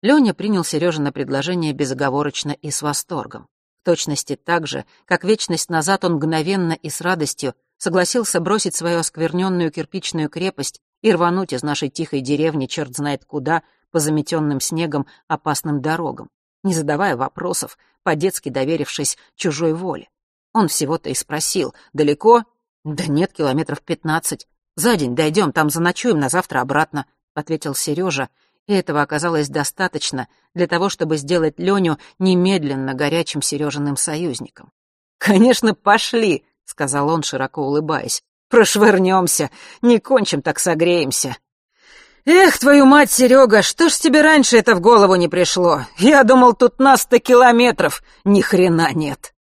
Лёня принял Серёжино предложение безоговорочно и с восторгом. В точности так же, как вечность назад он мгновенно и с радостью согласился бросить свою оскверненную кирпичную крепость и рвануть из нашей тихой деревни черт знает куда по заметенным снегом опасным дорогам, не задавая вопросов, по-детски доверившись чужой воле. Он всего-то и спросил: «Далеко?» «Да нет, 15 километров. За день дойдем, там заночуем, на завтра обратно», — ответил Сережа, и этого оказалось достаточно для того, чтобы сделать Леню немедленно горячим Сережиным союзником. «Конечно, пошли», — сказал он, широко улыбаясь. «Прошвырнемся, не кончим, так согреемся». «Эх, твою мать, Серега, что ж тебе раньше это в голову не пришло? Я думал, тут на 100 километров, ни хрена нет».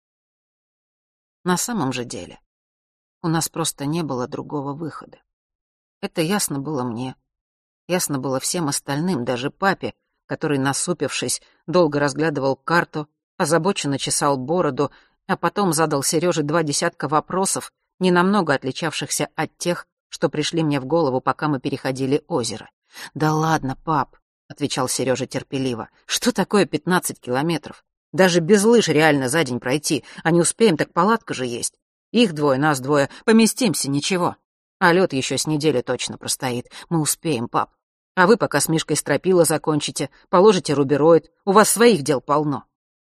На самом же деле, у нас просто не было другого выхода. Это ясно было мне, ясно было всем остальным, даже папе, который, насупившись, долго разглядывал карту, озабоченно чесал бороду, а потом задал Сереже 20 вопросов, ненамного отличавшихся от тех, что пришли мне в голову, пока мы переходили озеро. «Да ладно, пап», — отвечал Сережа терпеливо, — «что такое 15 километров? Даже без лыж реально за день пройти, а не успеем, так палатка же есть. Их 2, нас 2, поместимся, ничего. А лед еще с недели точно простоит, мы успеем, пап. А вы пока с Мишкой стропила закончите, положите рубероид, у вас своих дел полно».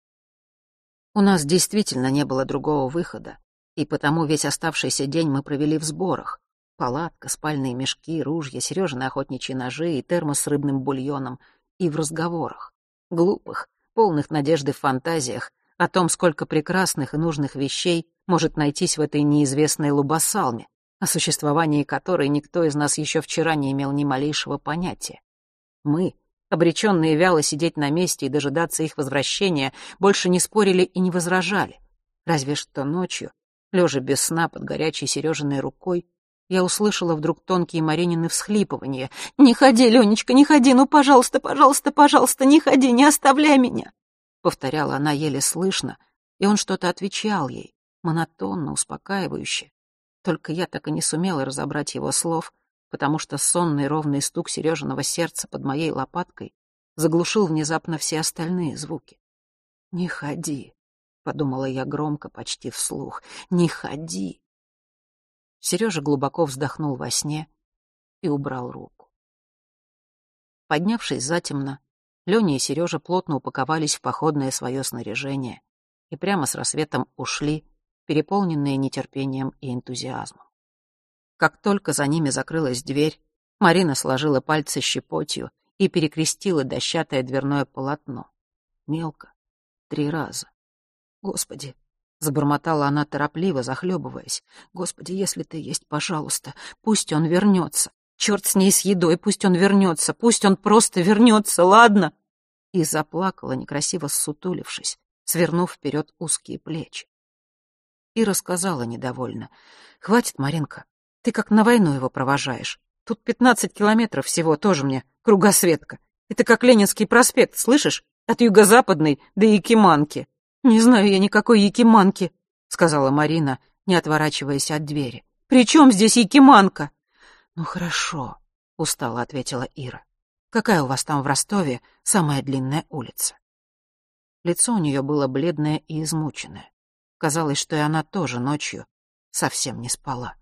У нас действительно не было другого выхода, и потому весь оставшийся день мы провели в сборах. Палатка, спальные мешки, ружья, Сережины охотничьи ножи и термос с рыбным бульоном. И в разговорах. Глупых, полных надежды фантазиях о том, сколько прекрасных и нужных вещей может найтись в этой неизвестной Лубасалме, о существовании которой никто из нас еще вчера не имел ни малейшего понятия. Мы, обреченные вяло сидеть на месте и дожидаться их возвращения, больше не спорили и не возражали. Разве что ночью, лежа без сна под горячей Сережиной рукой, я услышала вдруг тонкие Маринины всхлипывания. «Не ходи, Ленечка, не ходи, ну, пожалуйста, пожалуйста, пожалуйста, не ходи, не оставляй меня!» Повторяла она еле слышно, и он что-то отвечал ей, монотонно, успокаивающе. Только я так и не сумела разобрать его слов, потому что сонный ровный стук Сережиного сердца под моей лопаткой заглушил внезапно все остальные звуки. «Не ходи», — подумала я громко, почти вслух, — «не ходи». Сережа глубоко вздохнул во сне и убрал руку. Поднявшись затемно, Леня и Сережа плотно упаковались в походное свое снаряжение и прямо с рассветом ушли, переполненные нетерпением и энтузиазмом. Как только за ними закрылась дверь, Марина сложила пальцы щепотью и перекрестила дощатое дверное полотно. Мелко, 3 раза. «Господи!» — забормотала она торопливо, захлебываясь. «Господи, если ты есть, пожалуйста, пусть он вернется. Черт с ней, с едой, пусть он вернется, пусть он просто вернется, ладно?» И заплакала, некрасиво ссутулившись, свернув вперед узкие плечи. И рассказала недовольно. «Хватит, Маринка, ты как на войну его провожаешь. Тут 15 километров всего, тоже мне кругосветка. Это как Ленинский проспект, слышишь? От юго-западной до Якиманки». «Не знаю я никакой Якиманки», — сказала Марина, не отворачиваясь от двери. «При чем здесь Якиманка?» «Ну хорошо», — устало ответила Ира. «Какая у вас там в Ростове самая длинная улица?» Лицо у нее было бледное и измученное. Казалось, что и она тоже ночью совсем не спала.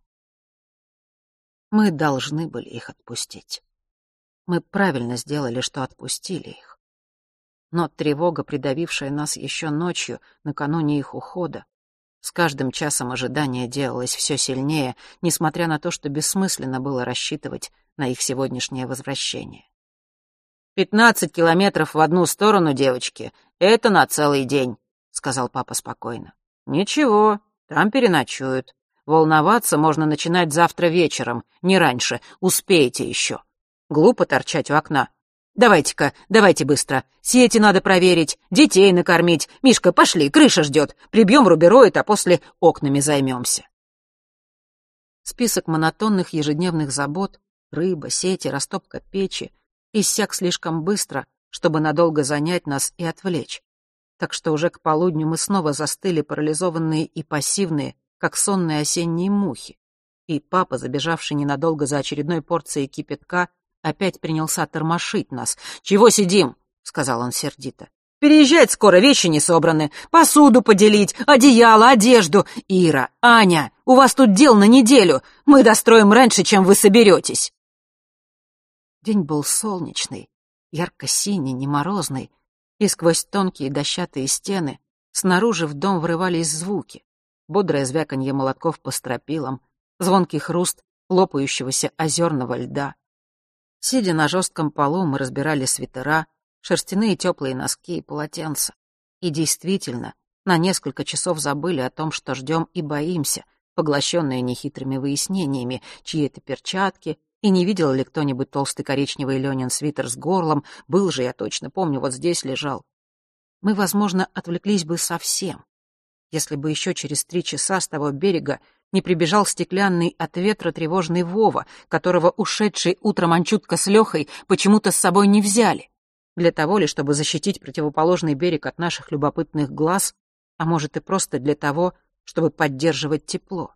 Мы должны были их отпустить. Мы правильно сделали, что отпустили их. Но тревога, придавившая нас еще ночью, накануне их ухода, с каждым часом ожидания делалась все сильнее, несмотря на то, что бессмысленно было рассчитывать на их сегодняшнее возвращение. 15 километров в одну сторону, девочки, это на целый день», — сказал папа спокойно. «Ничего, там переночуют. Волноваться можно начинать завтра вечером, не раньше, успеете еще. Глупо торчать у окна. Давайте-ка, давайте быстро. Сети надо проверить, детей накормить. Мишка, пошли, крыша ждет. Прибьем рубероид, а после окнами займемся». Список монотонных ежедневных забот — рыба, сети, растопка печи — иссяк слишком быстро, чтобы надолго занять нас и отвлечь. Так что уже к полудню мы снова застыли, парализованные и пассивные, как сонные осенние мухи. И папа, забежавший ненадолго за очередной порцией кипятка, опять принялся тормошить нас. «Чего сидим? сказал он сердито. «Переезжать скоро, вещи не собраны. Посуду поделить, одеяло, одежду. Ира, Аня, у вас тут дел на неделю. Мы достроим раньше, чем вы соберетесь». День был солнечный, ярко-синий, не морозный, и сквозь тонкие дощатые стены снаружи в дом врывались звуки. Бодрое звяканье молотков по стропилам, звонкий хруст лопающегося озерного льда. Сидя на жестком полу, мы разбирали свитера, шерстяные теплые носки и полотенца. И действительно, на несколько часов забыли о том, что ждем и боимся, поглощенные нехитрыми выяснениями, чьи это перчатки, и не видел ли кто-нибудь толстый коричневый Ленин свитер с горлом, был же, я точно помню, вот здесь лежал. Мы, возможно, отвлеклись бы совсем, если бы еще через 3 часа с того берега не прибежал стеклянный от ветра тревожный Вова, которого ушедшие утром Анчутка с Лехой почему-то с собой не взяли. Для того ли, чтобы защитить противоположный берег от наших любопытных глаз, а может и просто для того, чтобы поддерживать тепло.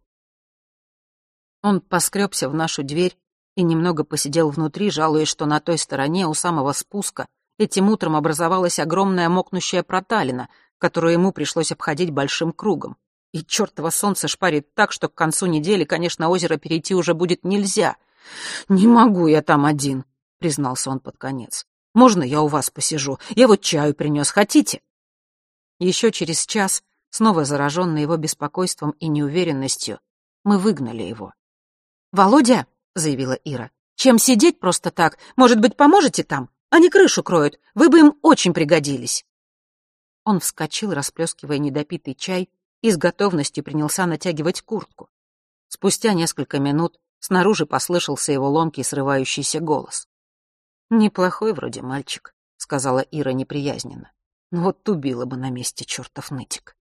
Он поскребся в нашу дверь и немного посидел внутри, жалуясь, что на той стороне, у самого спуска, этим утром образовалась огромная мокнущая проталина, которую ему пришлось обходить большим кругом. И чертово солнце шпарит так, что к концу недели, конечно, озеро перейти уже будет нельзя. «Не могу я там один», — признался он под конец. «Можно я у вас посижу? Я вот чаю принес, хотите?» Еще через час, снова зараженный его беспокойством и неуверенностью, мы выгнали его. «Володя», — заявила Ира, — «чем сидеть просто так? Может быть, поможете там? Они крышу кроют, вы бы им очень пригодились». Он вскочил, расплескивая недопитый чай, и с готовностью принялся натягивать куртку. Спустя несколько минут снаружи послышался его ломкий срывающийся голос. «Неплохой вроде мальчик», — сказала Ира неприязненно. «Ну вот убила бы на месте чертов нытик».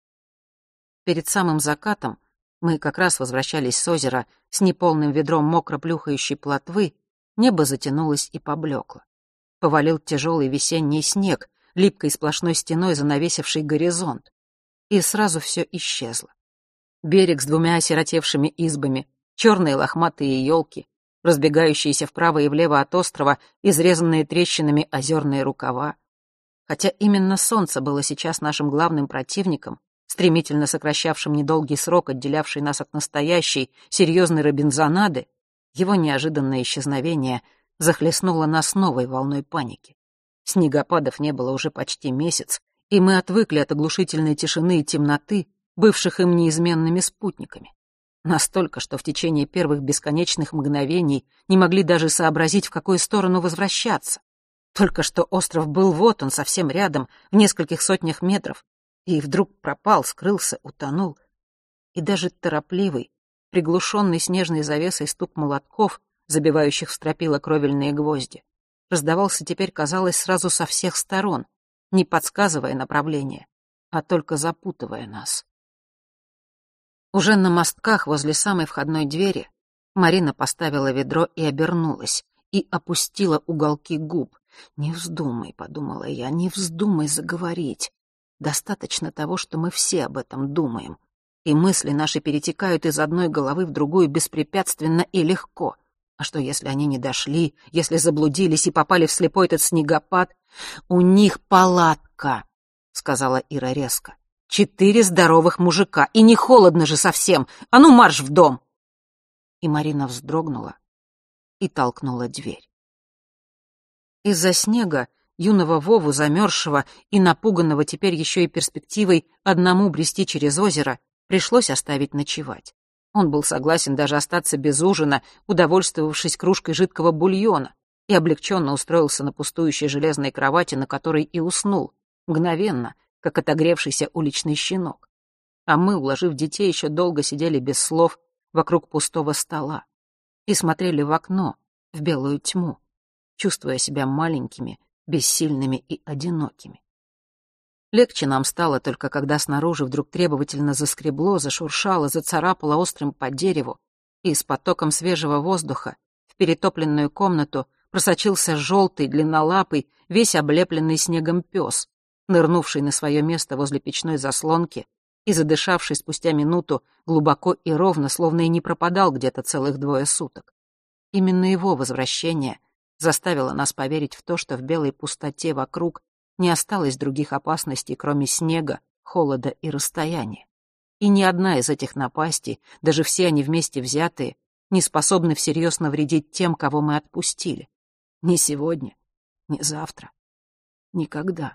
Перед самым закатом мы как раз возвращались с озера с неполным ведром мокро плюхающей плотвы, небо затянулось и поблекло. Повалил тяжелый весенний снег, липкой сплошной стеной занавесивший горизонт. И сразу все исчезло. Берег с 2 осиротевшими избами, черные лохматые елки, разбегающиеся вправо и влево от острова, изрезанные трещинами озерные рукава. Хотя именно солнце было сейчас нашим главным противником, стремительно сокращавшим недолгий срок, отделявший нас от настоящей, серьезной робинзонады, его неожиданное исчезновение захлестнуло нас новой волной паники. Снегопадов не было уже почти месяц, и мы отвыкли от оглушительной тишины и темноты, бывших им неизменными спутниками. Настолько, что в течение первых бесконечных мгновений не могли даже сообразить, в какую сторону возвращаться. Только что остров был вот он, совсем рядом, в нескольких сотнях метров, и вдруг пропал, скрылся, утонул. И даже торопливый, приглушенный снежной завесой стук молотков, забивающих в стропила кровельные гвозди, раздавался теперь, казалось, сразу со всех сторон, не подсказывая направление, а только запутывая нас. Уже на мостках возле самой входной двери Марина поставила ведро и обернулась, и опустила уголки губ. «Не вздумай», — подумала я, — «не вздумай заговорить. Достаточно того, что мы все об этом думаем, и мысли наши перетекают из одной головы в другую беспрепятственно и легко. А что, если они не дошли, если заблудились и попали в слепой этот снегопад? У них палатка», — сказала Ира резко. 4 здоровых мужика, и не холодно же совсем. А ну марш в дом!» И Марина вздрогнула и толкнула дверь. Из-за снега юного Вову, замерзшего и напуганного теперь еще и перспективой одному брести через озеро, пришлось оставить ночевать. Он был согласен даже остаться без ужина, удовольствовавшись кружкой жидкого бульона, и облегченно устроился на пустующей железной кровати, на которой и уснул, мгновенно, как отогревшийся уличный щенок. А мы, уложив детей, еще долго сидели без слов вокруг пустого стола и смотрели в окно, в белую тьму, чувствуя себя маленькими, бессильными и одинокими. Легче нам стало только, когда снаружи вдруг требовательно заскребло, зашуршало, зацарапало острым по дереву, и с потоком свежего воздуха в перетопленную комнату просочился желтый, длиннолапый, весь облепленный снегом пес, нырнувший на свое место возле печной заслонки и задышавший спустя минуту глубоко и ровно, словно и не пропадал где-то целых 2 суток. Именно его возвращение заставила нас поверить в то, что в белой пустоте вокруг не осталось других опасностей, кроме снега, холода и расстояния. И ни одна из этих напастей, даже все они вместе взятые, не способны всерьез навредить тем, кого мы отпустили. Ни сегодня, ни завтра, никогда.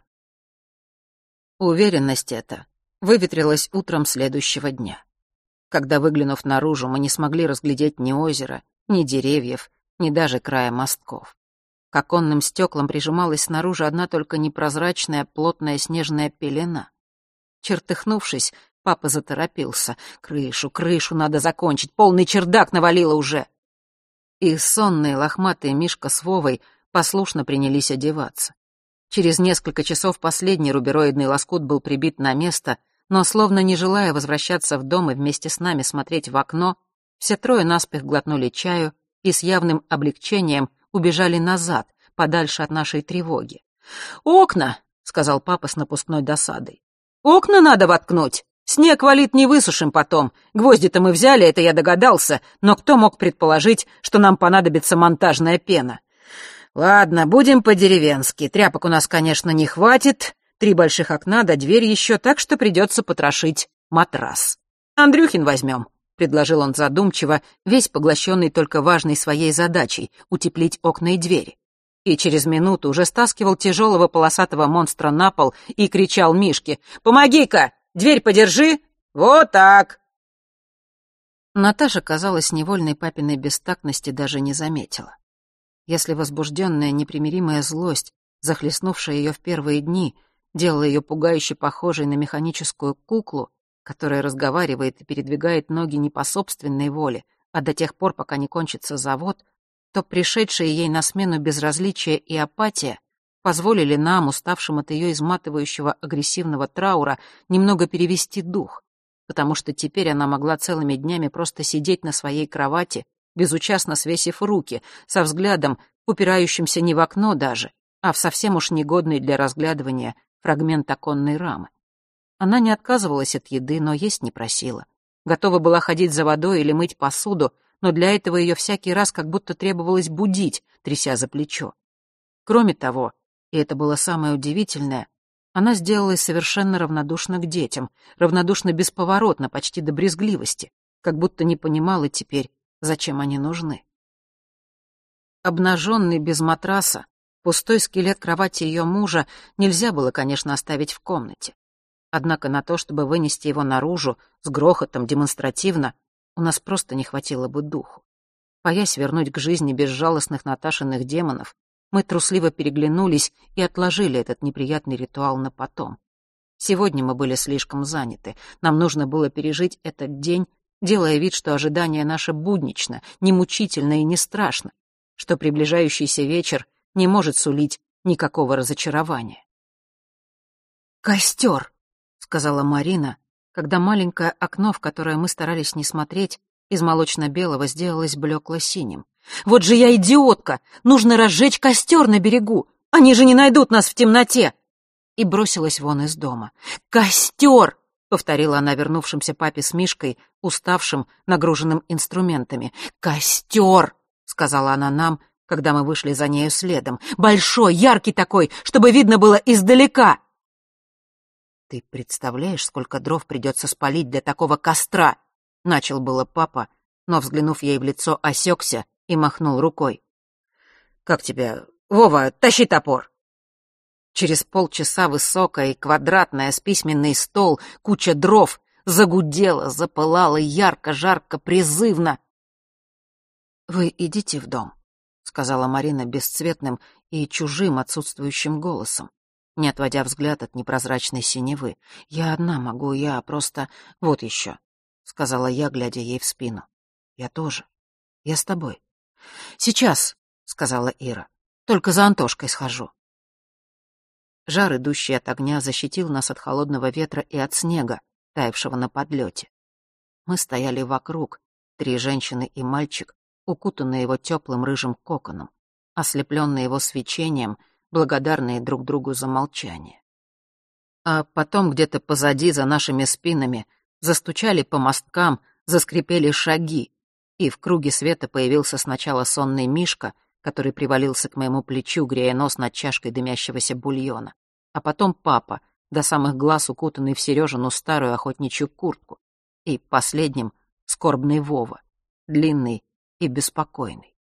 Уверенность эта выветрилась утром следующего дня, когда, выглянув наружу, мы не смогли разглядеть ни озера, ни деревьев, ни даже края мостков. К оконным стеклам прижималась снаружи одна только непрозрачная плотная снежная пелена. Чертыхнувшись, папа заторопился. Крышу надо закончить, полный чердак навалило уже. И сонные лохматые Мишка с Вовой послушно принялись одеваться. Через несколько часов последний рубероидный лоскут был прибит на место, но, словно не желая возвращаться в дом и вместе с нами смотреть в окно, все трое наспех глотнули чаю и с явным облегчением убежали назад, подальше от нашей тревоги. «Окна!» — сказал папа с напускной досадой. «Окна надо воткнуть! Снег валит, не высушим потом. Гвозди-то мы взяли, это я догадался, но кто мог предположить, что нам понадобится монтажная пена? Ладно, будем по-деревенски. Тряпок у нас, конечно, не хватит. 3 больших окна да дверь еще, так что придется потрошить матрас. Андрюхин возьмем», — предложил он задумчиво, весь поглощенный только важной своей задачей — утеплить окна и двери. И через минуту уже стаскивал тяжелого полосатого монстра на пол и кричал Мишке: «Помоги-ка! Дверь подержи! Вот так!» Наташа, казалось, невольной папиной бестактности даже не заметила. Если возбужденная непримиримая злость, захлестнувшая ее в первые дни, делала ее пугающе похожей на механическую куклу, которая разговаривает и передвигает ноги не по собственной воле, а до тех пор, пока не кончится завод, то пришедшие ей на смену безразличие и апатия позволили нам, уставшим от ее изматывающего агрессивного траура, немного перевести дух, потому что теперь она могла целыми днями просто сидеть на своей кровати, безучастно свесив руки, со взглядом, упирающимся не в окно даже, а в совсем уж негодный для разглядывания фрагмент оконной рамы. Она не отказывалась от еды, но есть не просила. Готова была ходить за водой или мыть посуду, но для этого ее всякий раз как будто требовалось будить, тряся за плечо. Кроме того, и это было самое удивительное, она сделалась совершенно равнодушна к детям, равнодушна бесповоротно, почти до брезгливости, как будто не понимала теперь, зачем они нужны. Обнаженный без матраса, пустой скелет кровати ее мужа нельзя было, конечно, оставить в комнате. Однако на то, чтобы вынести его наружу, с грохотом, демонстративно, у нас просто не хватило бы духу. Боясь вернуть к жизни безжалостных Наташиных демонов, мы трусливо переглянулись и отложили этот неприятный ритуал на потом. Сегодня мы были слишком заняты, нам нужно было пережить этот день, делая вид, что ожидание наше буднично, не мучительно и не страшно, что приближающийся вечер не может сулить никакого разочарования. «Костер!» — сказала Марина, когда маленькое окно, в которое мы старались не смотреть, из молочно-белого сделалось блекло-синим. «Вот же я идиотка! Нужно разжечь костер на берегу! Они же не найдут нас в темноте!» И бросилась вон из дома. «Костер!» — повторила она вернувшимся папе с Мишкой, уставшим, нагруженным инструментами. «Костер!» — сказала она нам, когда мы вышли за нею следом. «Большой, яркий такой, чтобы видно было издалека!» «Ты представляешь, сколько дров придется спалить для такого костра?» — начал было папа, но, взглянув ей в лицо, осекся и махнул рукой. «Как тебя? Вова, тащи топор!» Через полчаса высокая и квадратная с письменный стол, куча дров, загудела, запылала ярко, жарко, призывно. «Вы идите в дом», — сказала Марина бесцветным и чужим отсутствующим голосом, не отводя взгляд от непрозрачной синевы. «Я одна могу, я просто... Вот еще», — сказала я, глядя ей в спину. «Я тоже. Я с тобой». «Сейчас», — сказала Ира, — «только за Антошкой схожу». Жар, идущий от огня, защитил нас от холодного ветра и от снега, таявшего на подлете. Мы стояли вокруг, 3 женщины и мальчик, укутанные его теплым рыжим коконом, ослепленные его свечением, благодарные друг другу за молчание. А потом где-то позади, за нашими спинами, застучали по мосткам, заскрипели шаги, и в круге света появился сначала сонный Мишка, который привалился к моему плечу, грея нос над чашкой дымящегося бульона. А потом папа, до самых глаз укутанный в Сережину старую охотничью куртку. И последним — скорбный Вова, длинный и беспокойный.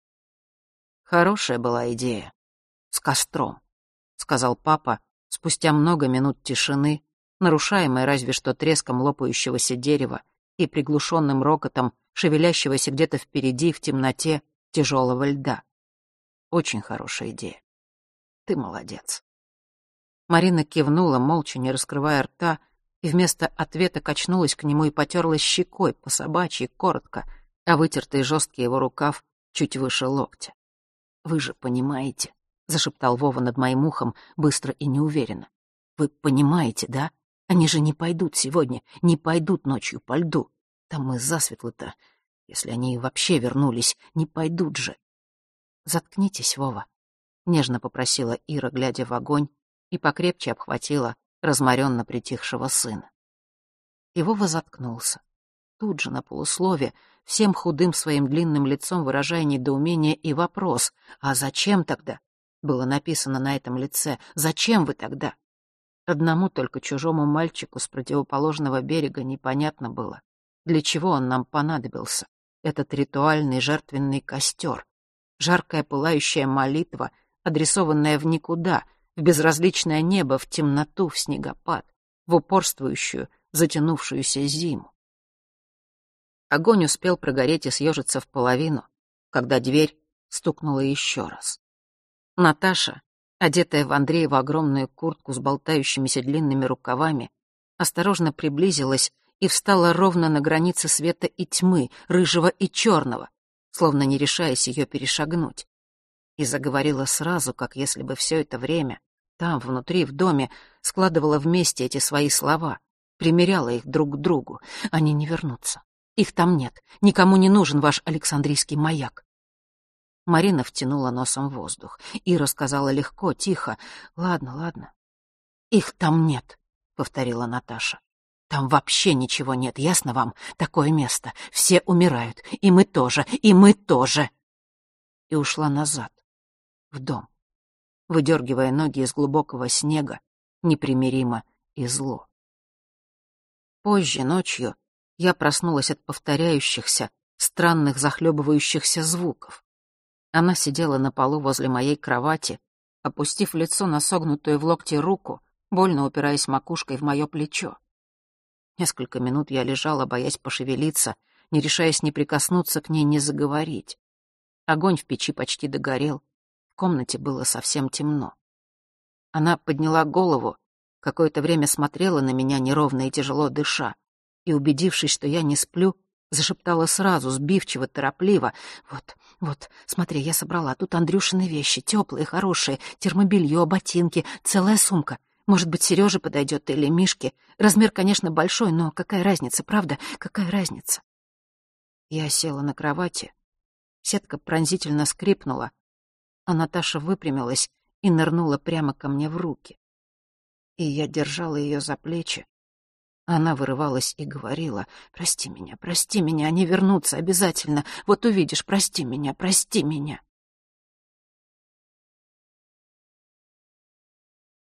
«Хорошая была идея. С костром», — сказал папа спустя много минут тишины, нарушаемой разве что треском лопающегося дерева и приглушенным рокотом шевелящегося где-то впереди в темноте тяжелого льда. «Очень хорошая идея. Ты молодец». Марина кивнула, молча, не раскрывая рта, и вместо ответа качнулась к нему и потерлась щекой по-собачьи, коротко, а вытертый жесткий его рукав чуть выше локтя. «Вы же понимаете», — зашептал Вова над моим ухом быстро и неуверенно. «Вы понимаете, да? Они же не пойдут сегодня, не пойдут ночью по льду. Там мы засветло-то, если они вообще вернулись, не пойдут же». «Заткнитесь, Вова», — нежно попросила Ира, глядя в огонь, и покрепче обхватила разморенно притихшего сына. И Вова заткнулся. Тут же, на полуслове, всем худым своим длинным лицом выражая недоумение и вопрос: «А зачем тогда?» было написано на этом лице. «Зачем вы тогда?» Одному только чужому мальчику с противоположного берега непонятно было, для чего он нам понадобился, этот ритуальный жертвенный костер, жаркая пылающая молитва, адресованная в никуда, в безразличное небо, в темноту, в снегопад, в упорствующую, затянувшуюся зиму. Огонь успел прогореть и съежиться в половину, когда дверь стукнула еще раз. Наташа, одетая в Андреева огромную куртку с болтающимися длинными рукавами, осторожно приблизилась и встала ровно на границе света и тьмы, рыжего и черного, словно не решаясь ее перешагнуть. И заговорила сразу, как если бы все это время там, внутри, в доме, складывала вместе эти свои слова, примеряла их друг к другу. Они не вернутся. Их там нет. Никому не нужен ваш Александрийский маяк. Марина втянула носом воздух. Ира сказала легко, тихо: «Ладно, ладно». «Их там нет», — повторила Наташа. «Там вообще ничего нет, ясно вам? Такое место. Все умирают. И мы тоже, и мы тоже». И ушла назад, в дом, выдергивая ноги из глубокого снега, непримиримо и зло. Позже, ночью, я проснулась от повторяющихся, странных захлебывающихся звуков. Она сидела на полу возле моей кровати, опустив лицо на согнутую в локте руку, больно упираясь макушкой в мое плечо. Несколько минут я лежала, боясь пошевелиться, не решаясь ни прикоснуться к ней, ни заговорить. Огонь в печи почти догорел, в комнате было совсем темно. Она подняла голову, какое-то время смотрела на меня, неровно и тяжело дыша, и, убедившись, что я не сплю, зашептала сразу, сбивчиво, торопливо: «Вот, смотри, я собрала. Тут Андрюшины вещи, теплые, хорошие, термобелье, ботинки, целая сумка. Может быть, Сереже подойдет или Мишке. Размер, конечно, большой, но какая разница, правда? Какая разница?» Я села на кровати. Сетка пронзительно скрипнула, а Наташа выпрямилась и нырнула прямо ко мне в руки. И я держала ее за плечи. Она вырывалась и говорила: прости меня, они вернутся обязательно. Вот увидишь, прости меня, прости меня».